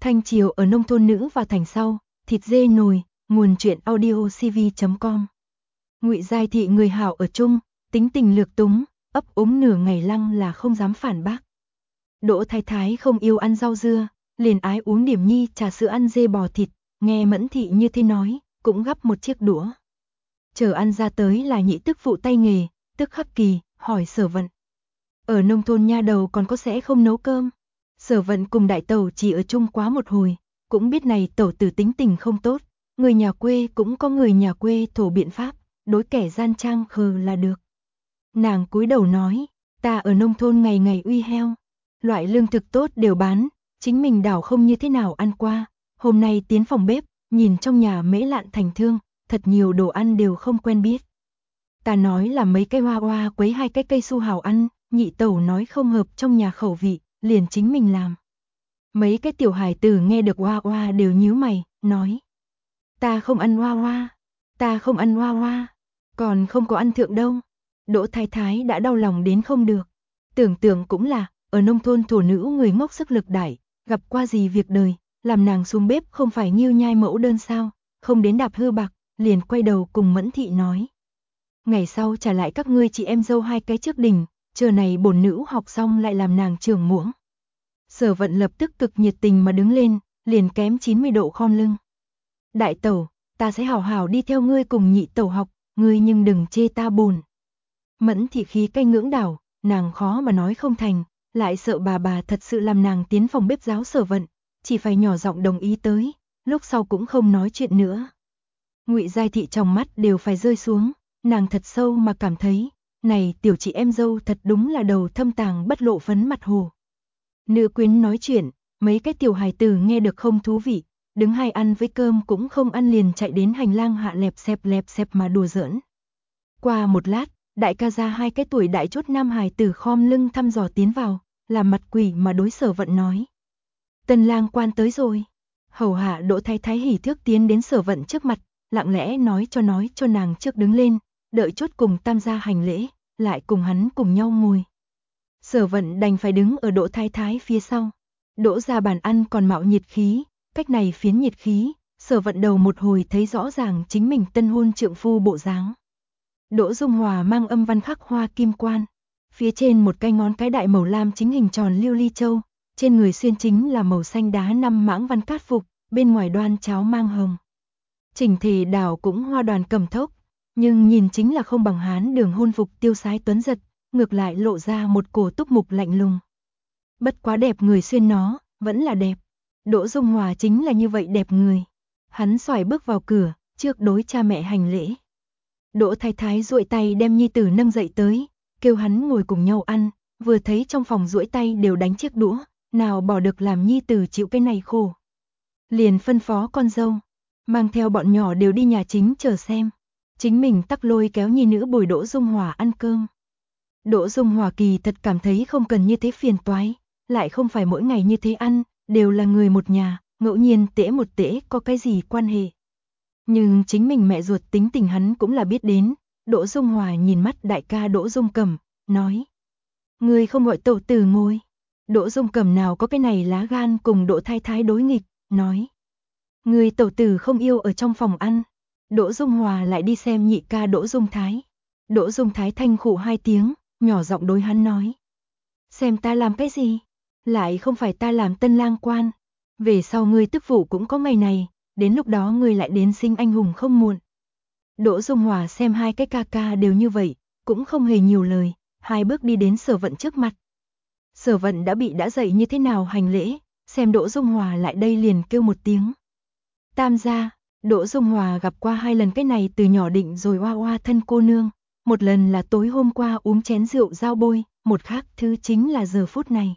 Thanh chiều ở nông thôn nữ vào thành sau, thịt dê nồi, nguồn truyện audiocv.com. Ngụy Giai Thị người hảo ở chung, tính tình lược túng, ấp úng nửa ngày lăng là không dám phản bác. Đỗ Thái Thái không yêu ăn rau dưa, liền ái uống điểm nhi trà sữa ăn dê bò thịt, nghe Mẫn Thị như thế nói, cũng gắp một chiếc đũa. Chờ ăn ra tới là nhị tức phụ tay nghề, tức khắc kỳ, hỏi Sở Vận. Ở nông thôn nha đầu còn có sẽ không nấu cơm. Sở Vận cùng đại tẩu chỉ ở chung quá một hồi, cũng biết này tẩu tử tính tình không tốt, người nhà quê cũng có người nhà quê thổ biện pháp, đối kẻ gian trang khờ là được. Nàng cúi đầu nói, ta ở nông thôn ngày ngày uy heo, loại lương thực tốt đều bán, chính mình đảo không như thế nào ăn qua, hôm nay tiến phòng bếp, nhìn trong nhà mễ lạn thành thương, thật nhiều đồ ăn đều không quen biết. Ta nói là mấy cây hoa hoa quấy 2 cái cây su hào ăn, nhị tẩu nói không hợp trong nhà khẩu vị, liền chính mình làm. Mấy cái tiểu hài tử nghe được hoa hoa đều nhíu mày, nói. Ta không ăn hoa hoa, ta không ăn hoa hoa, còn không có ăn thượng đâu. Đỗ Thái Thái đã đau lòng đến không được. Tưởng tượng cũng là, ở nông thôn thổ nữ người ngốc sức lực đại, gặp qua gì việc đời, làm nàng xuống bếp không phải nghiêu nhai mẫu đơn sao, không đến đạp hư bạc, liền quay đầu cùng Mẫn Thị nói. Ngày sau trả lại các ngươi chị em dâu 2 cái trước đỉnh, chờ này bổn nữ học xong lại làm nàng trưởng muỗng. Sở Vận lập tức cực nhiệt tình mà đứng lên, liền kém 90 độ khom lưng. Đại tẩu, ta sẽ hảo hảo đi theo ngươi cùng nhị tẩu học, ngươi nhưng đừng chê ta buồn. Mẫn Thị khí cay ngưỡng đảo, nàng khó mà nói không thành, lại sợ bà thật sự làm nàng tiến phòng bếp giáo Sở Vận, chỉ phải nhỏ giọng đồng ý tới, lúc sau cũng không nói chuyện nữa. Ngụy Giai Thị trong mắt đều phải rơi xuống, nàng thật sâu mà cảm thấy, này tiểu chị em dâu thật đúng là đầu thâm tàng bất lộ phấn mặt hồ. Nữ quyến nói chuyện, mấy cái tiểu hài tử nghe được không thú vị, đứng hay ăn với cơm cũng không ăn liền chạy đến hành lang hạ lẹp xẹp mà đùa giỡn. Qua một lát, đại ca ra 2 cái tuổi đại chốt nam hài tử khom lưng thăm dò tiến vào, làm mặt quỷ mà đối Sở Vận nói. Tân lang quan tới rồi. Hầu hạ Đỗ Thái Thái hỉ thước tiến đến Sở Vận trước mặt, lặng lẽ nói cho nàng trước đứng lên, đợi chốt cùng tam gia hành lễ, lại cùng hắn cùng nhau ngồi. Sở Vận đành phải đứng ở Đỗ Thái Thái phía sau. Đỗ ra bàn ăn còn mạo nhiệt khí, cách này phiến nhiệt khí, Sở Vận đầu một hồi thấy rõ ràng chính mình tân hôn trượng phu bộ dáng. Đỗ Dung Hòa mang âm văn khắc hoa kim quan, phía trên một cái ngón cái đại màu lam chính hình tròn lưu ly châu, trên người xuyên chính là màu xanh đá 5 mãng văn cát phục, bên ngoài đoan cháo mang hồng. Chỉnh thể đảo cũng hoa đoàn cầm thốc, nhưng nhìn chính là không bằng Hán Đường hôn phục tiêu sái tuấn giật, ngược lại lộ ra một cổ túc mục lạnh lùng. Bất quá đẹp người xuyên nó, vẫn là đẹp. Đỗ Dung Hòa chính là như vậy đẹp người. Hắn xoài bước vào cửa, trước đối cha mẹ hành lễ. Đỗ Thái Thái duỗi tay đem nhi tử nâng dậy tới, kêu hắn ngồi cùng nhau ăn, vừa thấy trong phòng duỗi tay đều đánh chiếc đũa, nào bỏ được làm nhi tử chịu cái này khổ. Liền phân phó con dâu, mang theo bọn nhỏ đều đi nhà chính chờ xem. Chính mình tắc lôi kéo nhi nữ bồi Đỗ Dung Hòa ăn cơm. Đỗ Dung Hòa kỳ thật cảm thấy không cần như thế phiền toái, lại không phải mỗi ngày như thế ăn, đều là người một nhà, ngẫu nhiên tễ một tễ có cái gì quan hệ. Nhưng chính mình mẹ ruột tính tình hắn cũng là biết đến, Đỗ Dung Hòa nhìn mắt đại ca Đỗ Dung Cẩm, nói. Ngươi không gọi tẩu tử ngồi. Đỗ Dung Cẩm nào có cái này lá gan cùng Đỗ Thái Thái đối nghịch, nói. Ngươi tẩu tử không yêu ở trong phòng ăn. Đỗ Dung Hòa lại đi xem nhị ca Đỗ Dung Thái. Đỗ Dung Thái thanh khụ 2 tiếng, nhỏ giọng đối hắn nói. Xem ta làm cái gì? Lại không phải ta làm tân lang quan. Về sau ngươi tức phụ cũng có ngày này, đến lúc đó ngươi lại đến sinh anh hùng không muộn. Đỗ Dung Hòa xem 2 cái ca ca đều như vậy, cũng không hề nhiều lời, 2 bước đi đến Sở Vận trước mặt. Sở Vận đã dậy như thế nào hành lễ, xem Đỗ Dung Hòa lại đây liền kêu một tiếng. Tam gia. Đỗ Dung Hòa gặp qua 2 lần cái này từ nhỏ định rồi oa oa thân cô nương, một lần là tối hôm qua uống chén rượu giao bôi, một khác thứ chính là giờ phút này.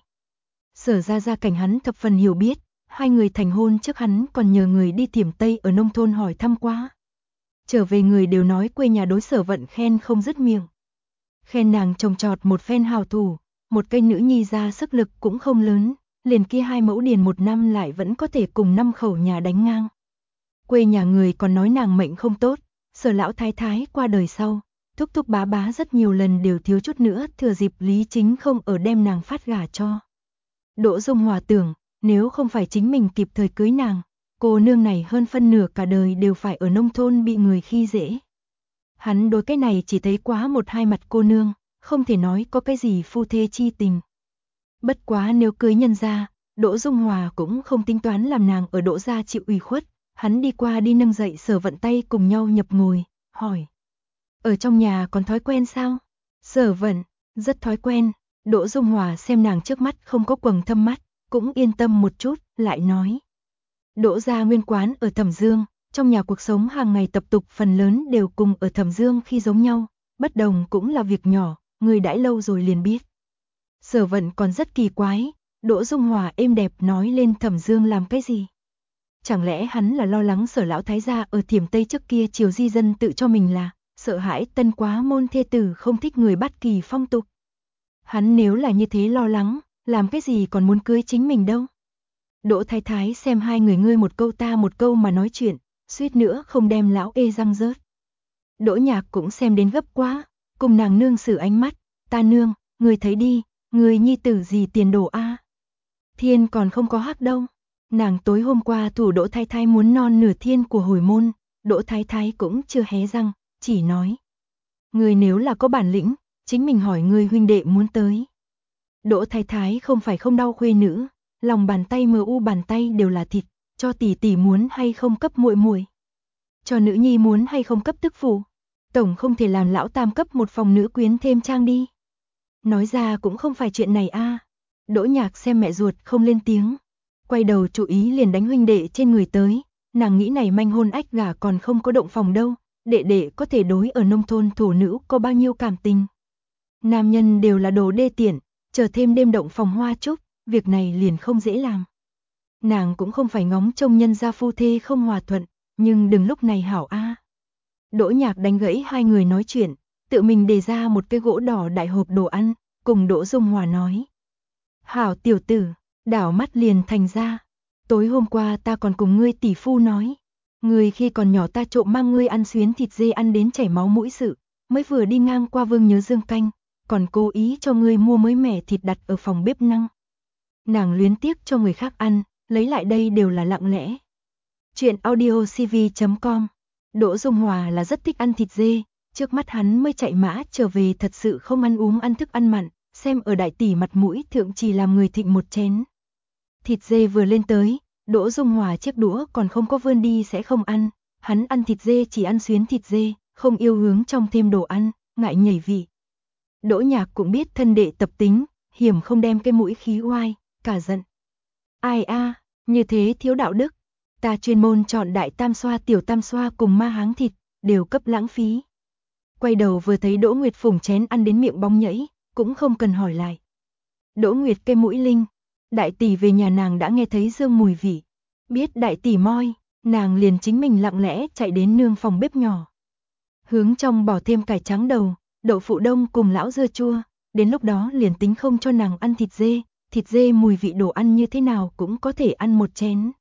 Sở ra gia cảnh hắn thập phần hiểu biết, 2 người thành hôn trước hắn còn nhờ người đi Thiểm Tây ở nông thôn hỏi thăm qua. Trở về người đều nói quê nhà đối Sở Vận khen không dứt miệng. Khen nàng trồng trọt một phen hào thủ, một cây nữ nhi ra sức lực cũng không lớn, liền kia 2 mẫu điền 1 năm lại vẫn có thể cùng 5 khẩu nhà đánh ngang. Quê nhà người còn nói nàng mệnh không tốt, Sở lão thái thái qua đời sau, thúc thúc bá bá rất nhiều lần đều thiếu chút nữa thừa dịp Lý Chính không ở đem nàng phát gả cho. Đỗ Dung Hòa tưởng, nếu không phải chính mình kịp thời cưới nàng, cô nương này hơn phân nửa cả đời đều phải ở nông thôn bị người khi dễ. Hắn đối cái này chỉ thấy quá một hai mặt cô nương, không thể nói có cái gì phu thê chi tình. Bất quá nếu cưới nhân gia, Đỗ Dung Hòa cũng không tính toán làm nàng ở Đỗ gia chịu ủy khuất, hắn đi qua đi nâng dậy Sở Vận tay cùng nhau nhập ngồi, hỏi. Ở trong nhà còn thói quen sao? Sở Vận, rất thói quen. Đỗ Dung Hòa xem nàng trước mắt không có quầng thâm mắt, cũng yên tâm một chút, lại nói. Đỗ gia nguyên quán ở Thẩm Dương, trong nhà cuộc sống hàng ngày tập tục phần lớn đều cùng ở Thẩm Dương khi giống nhau, bất đồng cũng là việc nhỏ, người đãi lâu rồi liền biết. Sở Vận còn rất kỳ quái, Đỗ Dung Hòa êm đẹp nói lên Thẩm Dương làm cái gì? Chẳng lẽ hắn là lo lắng Sở lão thái gia ở Thiểm Tây trước kia triều di dân tự cho mình là, sợ hãi tân quá môn thê tử không thích người bắt kỳ phong tục. Hắn nếu là như thế lo lắng, làm cái gì còn muốn cưới chính mình đâu. Đỗ Thái Thái xem hai người ngươi một câu ta một câu mà nói chuyện, suýt nữa không đem lão ê răng rớt. Đỗ Nhạc cũng xem đến gấp quá, cùng nàng nương xử ánh mắt, ta nương, người thấy đi, người nhi tử gì tiền đồ a? Thiên còn không có hắc đâu. Nàng tối hôm qua thủ Đỗ Thái Thái muốn non nửa thiên của hồi môn, Đỗ Thái Thái cũng chưa hé răng, chỉ nói. Người nếu là có bản lĩnh, chính mình hỏi người huynh đệ muốn tới. Đỗ Thái Thái không phải không đau khuê nữ, lòng bàn tay mờ u bàn tay đều là thịt, cho tỷ tỷ muốn hay không cấp muội muội, cho nữ nhi muốn hay không cấp tức phụ, tổng không thể làm lão tam cấp một phòng nữ quyến thêm trang đi. Nói ra cũng không phải chuyện này a. Đỗ Nhạc xem mẹ ruột không lên tiếng, quay đầu chú ý liền đánh huynh đệ trên người tới, nàng nghĩ này manh hôn ách gả còn không có động phòng đâu, đệ đệ có thể đối ở nông thôn thổ nữ có bao nhiêu cảm tình. Nam nhân đều là đồ đê tiện, chờ thêm đêm động phòng hoa chúc, việc này liền không dễ làm. Nàng cũng không phải ngóng trông nhân gia phu thê không hòa thuận, nhưng đừng lúc này hảo a. Đỗ Nhạc đánh gãy hai người nói chuyện, tự mình đề ra một cái gỗ đỏ đại hộp đồ ăn, cùng Đỗ Dung Hòa nói. Hảo tiểu tử, đảo mắt liền thành ra. Tối hôm qua ta còn cùng ngươi tỷ phu nói. Ngươi khi còn nhỏ ta trộm mang ngươi ăn xuyến thịt dê ăn đến chảy máu mũi sự, mới vừa đi ngang qua Vương Nhớ Dương canh, còn cố ý cho ngươi mua mới mẻ thịt đặt ở phòng bếp năng. Nàng luyến tiếc cho người khác ăn, lấy lại đây đều là lặng lẽ. Chuyện audiocv.com. Đỗ Dung Hòa là rất thích ăn thịt dê, trước mắt hắn mới chạy mã trở về thật sự không ăn uống ăn thức ăn mặn, xem ở đại tỷ mặt mũi thượng chỉ làm người thịnh một chén. Thịt dê vừa lên tới, Đỗ Dung Hòa chiếc đũa còn không có vươn đi sẽ không ăn, hắn ăn thịt dê chỉ ăn xuyến thịt dê, không yêu hướng trong thêm đồ ăn, ngại nhảy vị. Đỗ Nhạc cũng biết thân đệ tập tính, hiểm không đem cái mũi khí oai, cả giận. Ai a, như thế thiếu đạo đức, ta chuyên môn chọn đại tam xoa tiểu tam xoa cùng ma háng thịt, đều cấp lãng phí. Quay đầu vừa thấy Đỗ Nguyệt phủng chén ăn đến miệng bong nhảy, cũng không cần hỏi lại. Đỗ Nguyệt cái mũi linh, đại tỷ về nhà nàng đã nghe thấy dương mùi vị, biết đại tỷ moi, nàng liền chính mình lặng lẽ chạy đến nương phòng bếp nhỏ. Hướng trong bỏ thêm cải trắng đầu, đậu phụ đông cùng lão dưa chua, đến lúc đó liền tính không cho nàng ăn thịt dê mùi vị đồ ăn như thế nào cũng có thể ăn một chén.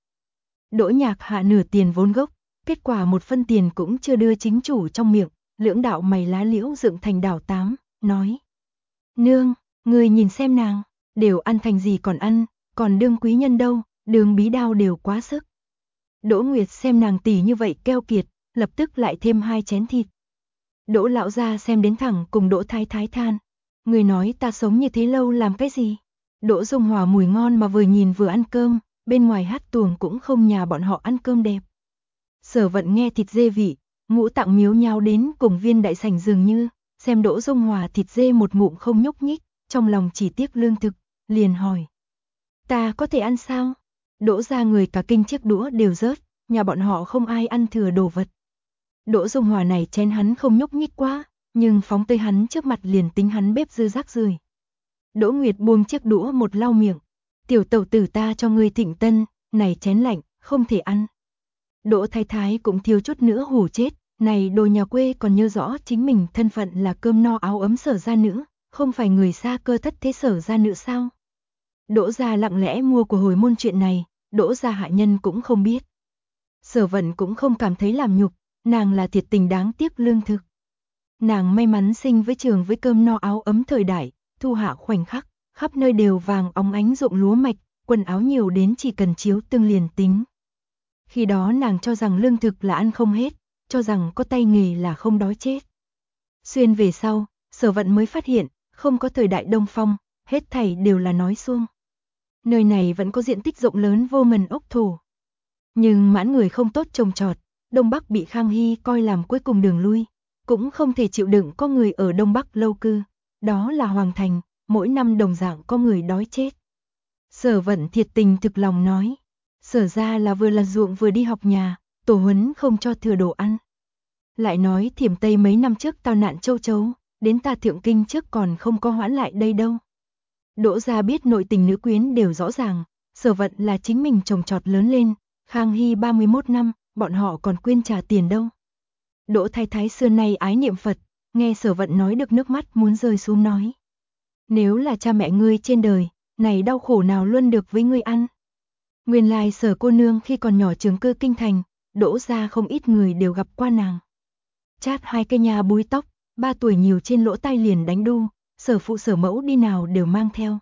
Đỗ Nhạc hạ nửa tiền vốn gốc, kết quả một phân tiền cũng chưa đưa chính chủ trong miệng, lưỡng đạo mày lá liễu dựng thành đảo tám, nói. Nương, người nhìn xem nàng, đều ăn thành gì còn ăn, còn đương quý nhân đâu, đường bí đao đều quá sức. Đỗ Nguyệt xem nàng tỷ như vậy keo kiệt, lập tức lại thêm 2 chén thịt. Đỗ lão gia xem đến thẳng cùng Đỗ Thái Thái than, người nói ta sống như thế lâu làm cái gì? Đỗ Dung Hòa mùi ngon mà vừa nhìn vừa ăn cơm, bên ngoài hát tuồng cũng không nhà bọn họ ăn cơm đẹp. Sở Vận nghe thịt dê vị, ngũ tạng miếu nhao đến cùng viên đại sảnh dường như, xem Đỗ Dung Hòa thịt dê một ngụm không nhúc nhích, trong lòng chỉ tiếc lương thực, liền hỏi. Ta có thể ăn sao? Đỗ ra người cả kinh chiếc đũa đều rớt, nhà bọn họ không ai ăn thừa đồ vật. Đỗ Dung Hòa này chén hắn không nhúc nhích quá, nhưng phóng tới hắn trước mặt liền tính hắn bếp dư rác rưởi. Đỗ Nguyệt buông chiếc đũa một lau miệng. Tiểu tẩu tử ta cho ngươi thịnh tân, này chén lạnh, không thể ăn. Đỗ Thái Thái cũng thiếu chút nữa hù chết, này đồ nhà quê còn nhớ rõ chính mình thân phận là cơm no áo ấm Sở gia nữ, không phải người xa cơ thất thế Sở gia nữ sao? Đỗ gia lặng lẽ mua của hồi môn chuyện này, Đỗ gia hạ nhân cũng không biết. Sở Vận cũng không cảm thấy làm nhục, nàng là thiệt tình đáng tiếc lương thực. Nàng may mắn sinh với trường với cơm no áo ấm thời đại, thu hạ khoảnh khắc, khắp nơi đều vàng óng ánh ruộng lúa mạch, quần áo nhiều đến chỉ cần chiếu tương liền tính. Khi đó nàng cho rằng lương thực là ăn không hết, cho rằng có tay nghề là không đói chết. Xuyên về sau, Sở Vận mới phát hiện, không có thời đại Đông Phong, hết thảy đều là nói suông. Nơi này vẫn có diện tích rộng lớn vô ngần ốc thổ. Nhưng mãn người không tốt trồng trọt, Đông Bắc bị Khang Hy coi làm cuối cùng đường lui, cũng không thể chịu đựng có người ở Đông Bắc lâu cư, đó là Hoàng Thành, mỗi năm đồng dạng có người đói chết. Sở Vận thiệt tình thực lòng nói, Sở ra là vừa là ruộng vừa đi học nhà, tổ huấn không cho thừa đồ ăn. Lại nói Thiểm Tây mấy năm trước tao nạn châu chấu, đến ta Thượng Kinh trước còn không có hoãn lại đây đâu. Đỗ gia biết nội tình nữ quyến đều rõ ràng, Sở Vận là chính mình trồng trọt lớn lên, Khang Hy 31 năm, bọn họ còn quên trả tiền đâu. Đỗ Thái Thái xưa nay ái niệm Phật, nghe Sở Vận nói được nước mắt muốn rơi xuống nói. Nếu là cha mẹ ngươi trên đời, này đau khổ nào luôn được với ngươi ăn. Nguyên lai Sở cô nương khi còn nhỏ trường cư kinh thành, Đỗ gia không ít người đều gặp qua nàng. Chát 2 cây nhà búi tóc, 3 tuổi nhiều trên lỗ tai liền đánh đu, Sở phụ Sở mẫu đi nào đều mang theo.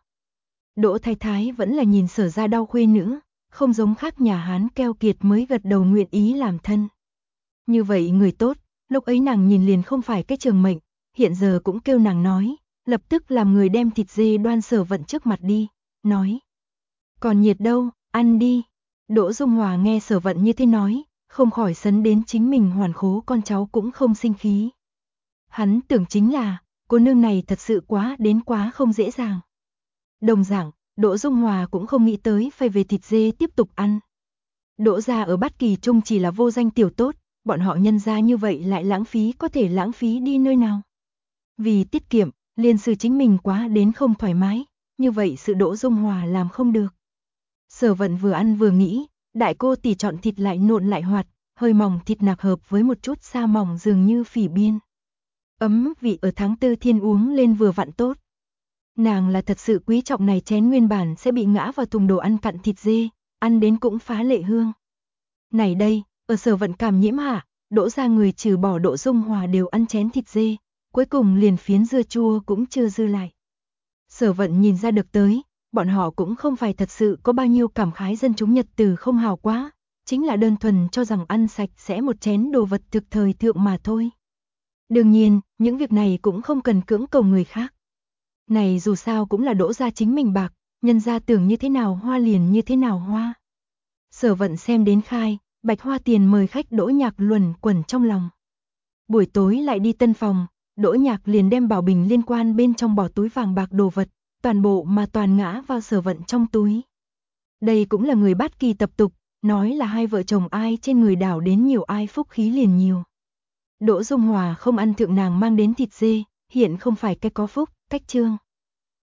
Đỗ Thái Thái vẫn là nhìn Sở ra đau khuê nữ, không giống khác nhà Hán keo kiệt mới gật đầu nguyện ý làm thân. Như vậy người tốt, lúc ấy nàng nhìn liền không phải cái trường mệnh, hiện giờ cũng kêu nàng nói, lập tức làm người đem thịt dê đoan Sở Vận trước mặt đi, nói. Còn nhiệt đâu, ăn đi. Đỗ Dung Hòa nghe Sở Vận như thế nói, không khỏi sấn đến chính mình hoàn khố con cháu cũng không sinh khí. Hắn tưởng chính là, cô nương này thật sự quá đến quá không dễ dàng. Đồng dạng, Đỗ Dung Hòa cũng không nghĩ tới phải về thịt dê tiếp tục ăn. Đỗ gia ở Bát Kỳ Trung chỉ là vô danh tiểu tốt, bọn họ nhân ra như vậy lại lãng phí có thể lãng phí đi nơi nào. Vì tiết kiệm, liền sự chính mình quá đến không thoải mái, như vậy sự Đỗ Dung Hòa làm không được. Sở Vận vừa ăn vừa nghĩ, đại cô tỷ chọn thịt lại nộn lại hoạt, hơi mỏng thịt nạc hợp với một chút sa mỏng dường như phỉ biên. Ấm vị ở tháng 4 thiên uống lên vừa vặn tốt. Nàng là thật sự quý trọng này chén nguyên bản sẽ bị ngã vào thùng đồ ăn cặn thịt dê, ăn đến cũng phá lệ hương. Này đây, ở Sở Vận cảm nhiễm hạ, Đỗ gia người trừ bỏ Đỗ Dung Hòa đều ăn chén thịt dê, cuối cùng liền phiến dưa chua cũng chưa dư lại. Sở Vận nhìn ra được tới, bọn họ cũng không phải thật sự có bao nhiêu cảm khái dân chúng Nhật từ không hào quá, chính là đơn thuần cho rằng ăn sạch sẽ một chén đồ vật thực thời thượng mà thôi. Đương nhiên, những việc này cũng không cần cưỡng cầu người khác. Này dù sao cũng là Đỗ gia chính mình bạc, nhân gia tưởng như thế nào hoa liền như thế nào hoa. Sở Vận xem đến khai, Bạch Hoa tiền mời khách Đỗ Nhạc luẩn quẩn trong lòng. Buổi tối lại đi tân phòng, Đỗ Nhạc liền đem bảo bình liên quan bên trong bỏ túi vàng bạc đồ vật, toàn bộ mà toàn ngã vào Sở Vận trong túi. Đây cũng là người Bát Kỳ tập tục, nói là hai vợ chồng ai trên người đảo đến nhiều ai phúc khí liền nhiều. Đỗ Dung Hòa không ăn thượng nàng mang đến thịt dê, hiện không phải cái có phúc, cách trương.